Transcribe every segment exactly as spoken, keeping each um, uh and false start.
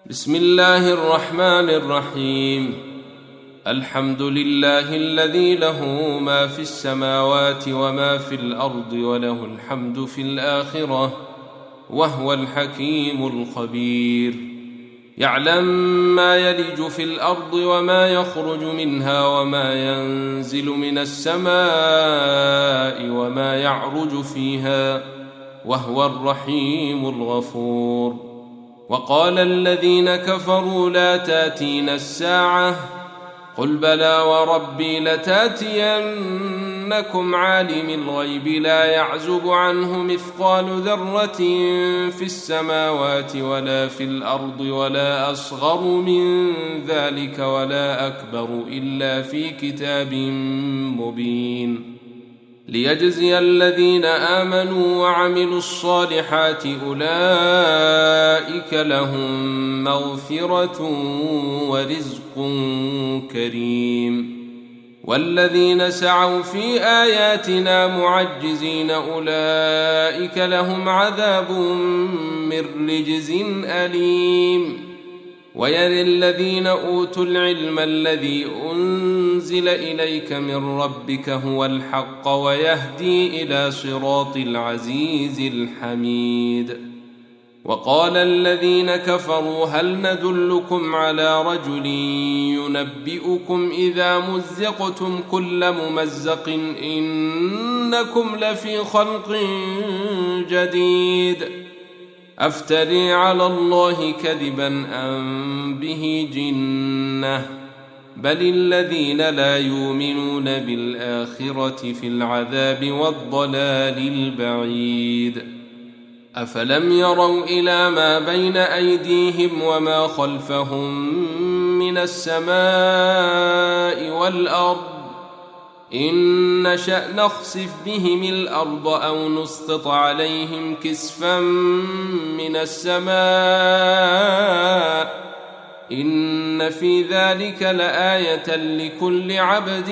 بسم الله الرحمن الرحيم. الحمد لله الذي له ما في السماوات وما في الأرض وله الحمد في الآخرة وهو الحكيم الخبير. يعلم ما يلج في الأرض وما يخرج منها وما ينزل من السماء وما يعرج فيها وهو الرحيم الغفور. وقال الذين كفروا لا تاتين الساعة قل بلى وربي لتاتينكم عالم الغيب لا يعزب عنه مثقال ذرة في السماوات ولا في الأرض ولا أصغر من ذلك ولا أكبر إلا في كتاب مبين ليجزي الذين آمنوا وعملوا الصالحات أولئك لهم مغفرة ورزق كريم. والذين سعوا في آياتنا معجزين أولئك لهم عذاب من رجز أليم. ويرى الذين أوتوا العلم الذي أنزل إليك من ربك هو الحق ويهدي إلى صراط العزيز الحميد. وقال الذين كفروا هل ندلكم على رجل ينبئكم إذا مزقتم كل ممزق إنكم لفي خلق جديد أفتري على الله كذبا أم به جنة بل الذين لا يؤمنون بالآخرة في العذاب والضلال البعيد. أفلم يروا إلى ما بين أيديهم وما خلفهم من السماء والأرض إن نشأ نخسف بهم الأرض أو نسقط عليهم كسفا من السماء إن في ذلك لآية لكل عبد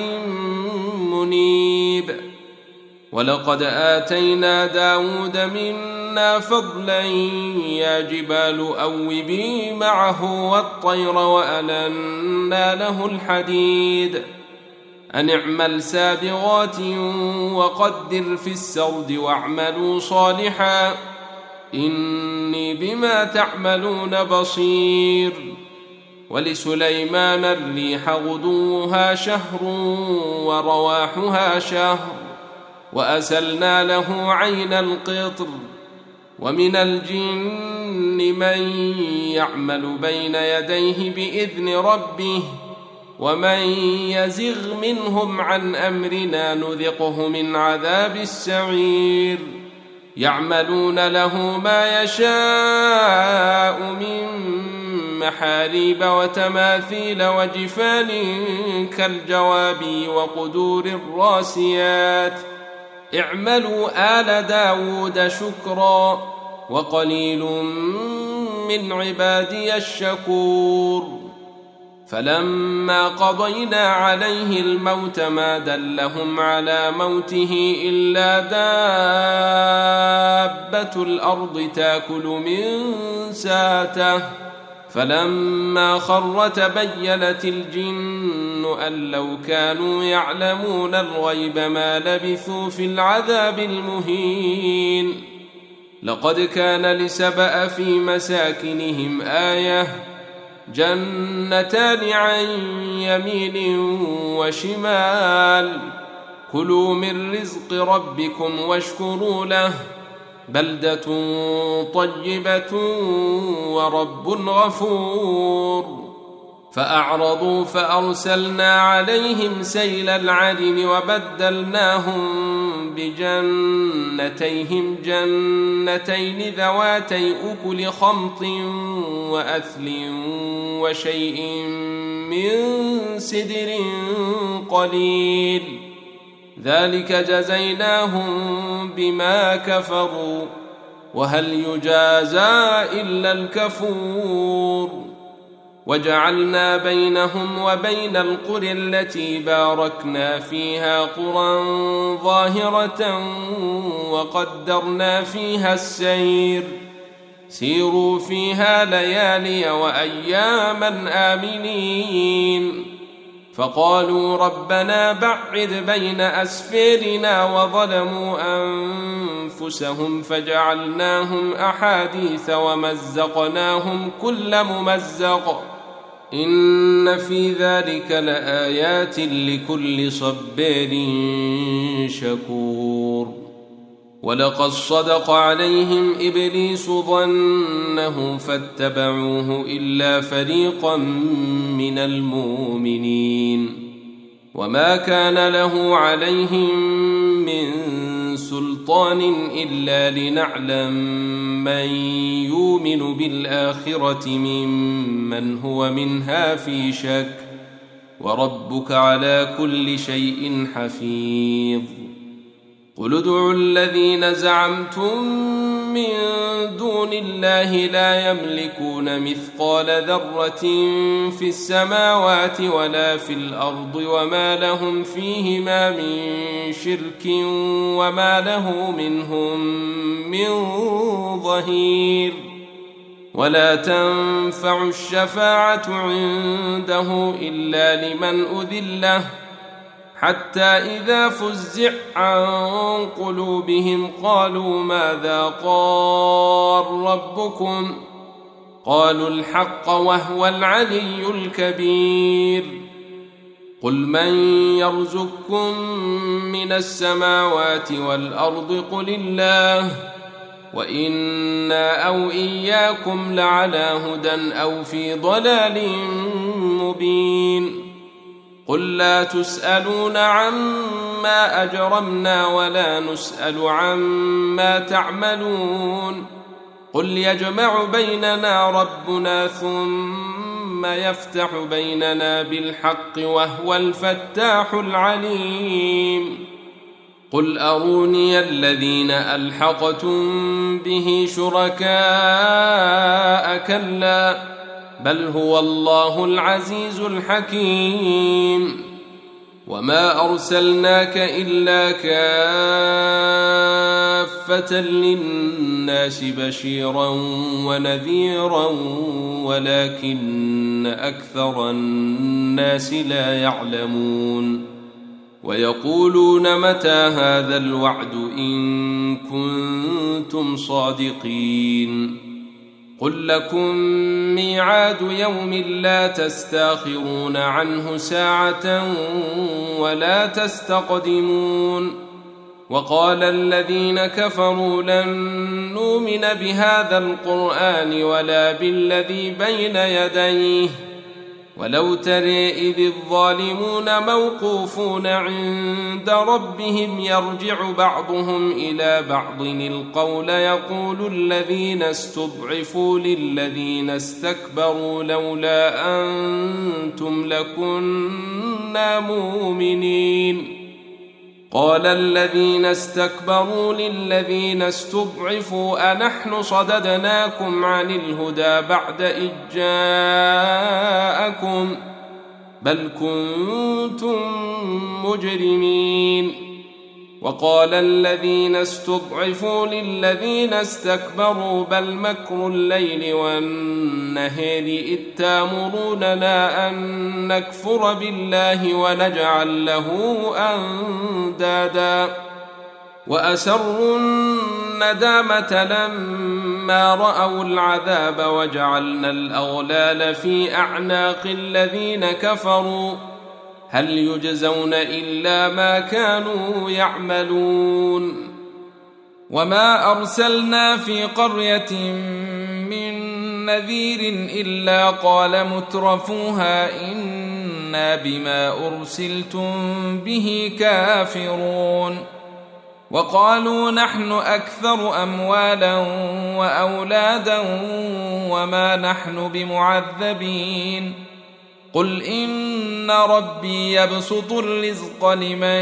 منيب. ولقد آتينا داود منا فضلا يا جبال أوبي معه والطير وألنا له الحديد أن اعمل سابغات وقدر في السرد واعملوا صالحا إني بما تعملون بصير. ولسليمان الريح غدوها شهر ورواحها شهر وأسلنا له عين القطر. ومن الجن من يعمل بين يديه بإذن ربه ومن يزغ منهم عن أمرنا نذقه من عذاب السعير. يعملون له ما يشاء من محاريب وتماثيل وجفان كالجواب وقدور الراسيات اعملوا آل داود شكرا وقليل من عبادي الشكور. فلما قضينا عليه الموت ما دلهم على موته إلا دابة الأرض تأكل من ساته فلما خر تبينت الجن أن لو كانوا يعلمون الغيب ما لبثوا في العذاب المهين. لقد كان لسبأ في مساكنهم آية جنتان عن يمين وشمال كلوا من رزق ربكم واشكروا له بلدة طيبة ورب غفور. فأعرضوا فأرسلنا عليهم سيل العرم وبدلناهم بجنتيهم جنتين ذواتي أكل خمط وأثل وشيء من سدر قليل ذلك جزيناهم بما كفروا وهل يجازى إلا الكفور. وجعلنا بينهم وبين القرى التي باركنا فيها قرى ظاهرة وقدرنا فيها السير سيروا فيها ليالي وأياما آمنين. فقالوا ربنا بعد بين أسفارنا وظلموا أنفسهم فجعلناهم أحاديث ومزقناهم كل ممزق إن في ذلك لآيات لكل صبار شكور. ولقد صدق عليهم إبليس ظنه فاتبعوه إلا فريقا من المؤمنين وما كان له عليهم من سلطان إلا لنعلم من يؤمن بالآخرة ممن هو منها في شك وربك على كل شيء حفيظ. قل ادعوا الذين زعمتم من دون الله لا يملكون مثقال ذرة في السماوات ولا في الأرض وما لهم فيهما من شرك وما له منهم من ظهير. ولا تنفع الشفاعة عنده إلا لمن أذن له حتى إذا فزع عن قلوبهم قالوا ماذا قال ربكم قالوا الحق وهو العلي الكبير. قل من يرزقكم من السماوات والأرض قل الله وإنا أو إياكم لعلى هدى أو في ضلال مبين. قل لا تسألون عما أجرمنا ولا نسأل عما تعملون. قل يجمع بيننا ربنا ثم يفتح بيننا بالحق وهو الفتاح العليم. قل أروني الذين ألحقتم به شركاء كلا بل هو الله العزيز الحكيم. وما أرسلناك إلا كافة للناس بشيرا ونذيرا ولكن أكثر الناس لا يعلمون. ويقولون متى هذا الوعد إن كنتم صادقين. قل لكم ميعاد يوم لا تستاخرون عنه ساعة ولا تستقدمون. وقال الذين كفروا لن نؤمن بهذا القرآن ولا بالذي بين يديه ولو ترى إذ الظالمون موقوفون عند ربهم يرجع بعضهم إلى بعض القول يقول الذين استضعفوا للذين استكبروا لولا أنتم لكنا مؤمنين. قال الذين استكبروا للذين استضعفوا أنحن صددناكم عن الهدى بعد إذ جاءكم بل كنتم مجرمين. وقال الذين استضعفوا للذين استكبروا بل مكر الليل والنهار إذ تامروننا أن نكفر بالله ونجعل له أندادا وأسروا الندامة لما رأوا العذاب وجعلنا الأغلال في أعناق الذين كفروا هل يجزون إلا ما كانوا يعملون. وما أرسلنا في قرية من نذير إلا قال مترفوها إنا بما أرسلتم به كافرون. وقالوا نحن أكثر أموالا وأولادا وما نحن بمعذبين. قل إن ربي يبسط الرزق لمن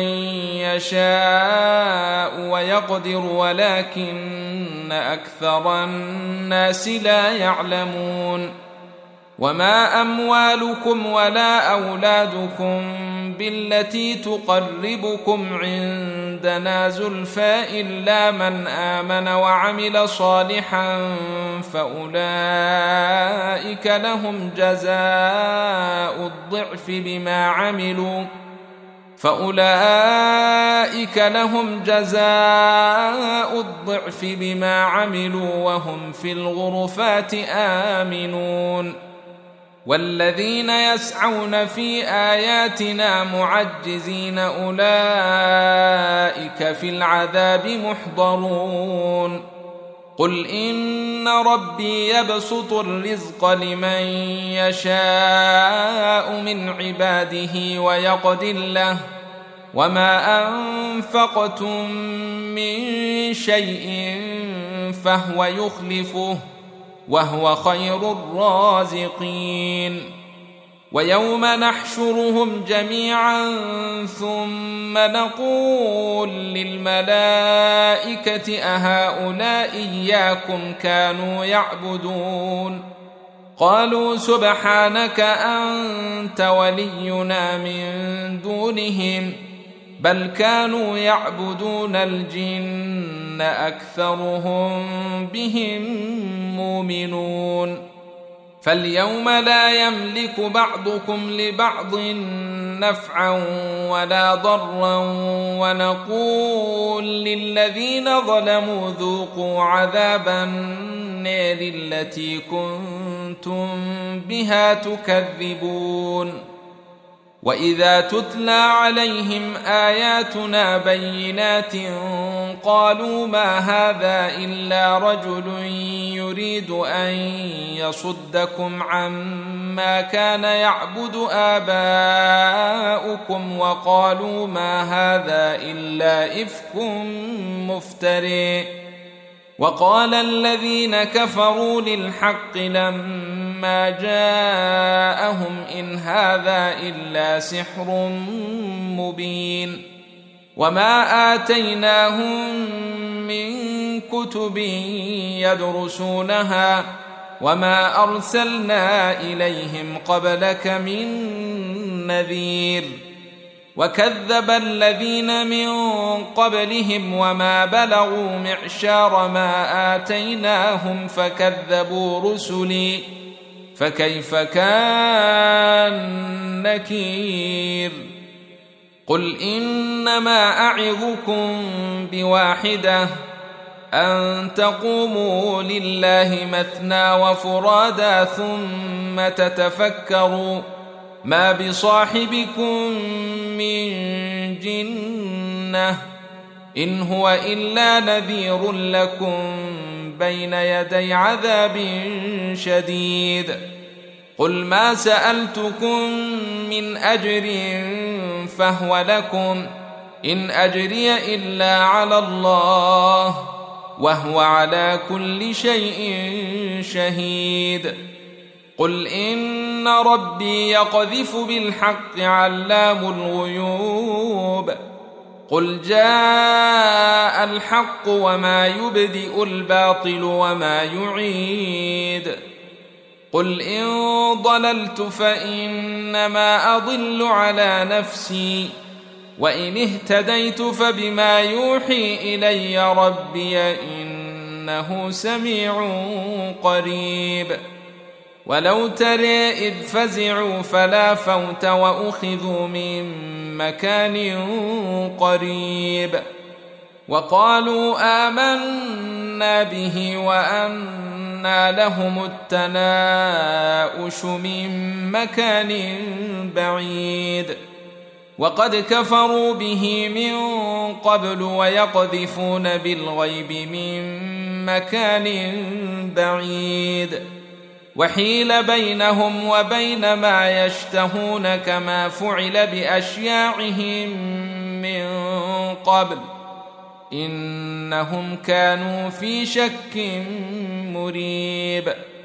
يشاء ويقدر ولكن أكثر الناس لا يعلمون. وما أموالكم ولا أولادكم بالتي تقربكم عندنا زلفى إلا من آمن وعمل صالحا فأولئك لهم جزاء الضعف بما عملوا فأولئك لهم جزاء الضعف بما عملوا وهم في الغرفات آمنون. والذين يسعون في آياتنا معجزين أولئك في العذاب محضرون. قل إن ربي يبسط الرزق لمن يشاء من عباده ويقدر له وما أنفقتم من شيء فهو يخلفه وهو خير الرازقين. ويوم نحشرهم جميعا ثم نقول للملائكة أهؤلاء إياكم كانوا يعبدون قالوا سبحانك أنت ولينا من دونهم بل كانوا يعبدون الجن أكثرهم بهم مؤمنون. فاليوم لا يملك بعضكم لبعض نفعا ولا ضرا ونقول للذين ظلموا ذوقوا عذاب النار التي كنتم بها تكذبون. وإذا تتلى عليهم آياتنا بينات قالوا ما هذا إلا رجل يريد أن يصدكم عما كان يعبد آباؤكم وقالوا ما هذا إلا إفك مفتري. وقال الذين كفروا للحق لما جاءهم إن هذا إلا سحر مبين. وما آتيناهم من كتب يدرسونها وما أرسلنا إليهم قبلك من نذير. وكذب الذين من قبلهم وما بلغوا معشار ما آتيناهم فكذبوا رسلي فكيف كان نكير. قل إنما أعظكم بواحدة أن تقوموا لله مثنى وفرادا ثم تتفكروا ما بصاحبكم من جنة إن هو إلا نذير لكم بين يدي عذاب شديد. قل ما سألتكم من أجر فهو لكم إن أجري إلا على الله وهو على كل شيء شهيد. قل إن ربي يقذف بالحق علام الغيوب. قل جاء الحق وما يبدئ الباطل وما يعيد. قل إن ضللت فإنما أضل على نفسي وإن اهتديت فبما يوحي إلي ربي إنه سميع قريب. ولو ترى إذ فزعوا فلا فوت وأخذوا من مكان قريب وقالوا آمنا به وأنى لهم التناؤش من مكان بعيد وقد كفروا به من قبل ويقذفون بالغيب من مكان بعيد وحيل بينهم وبين ما يشتهون كما فعل بأشياعهم من قبل إنهم كانوا في شك مريب.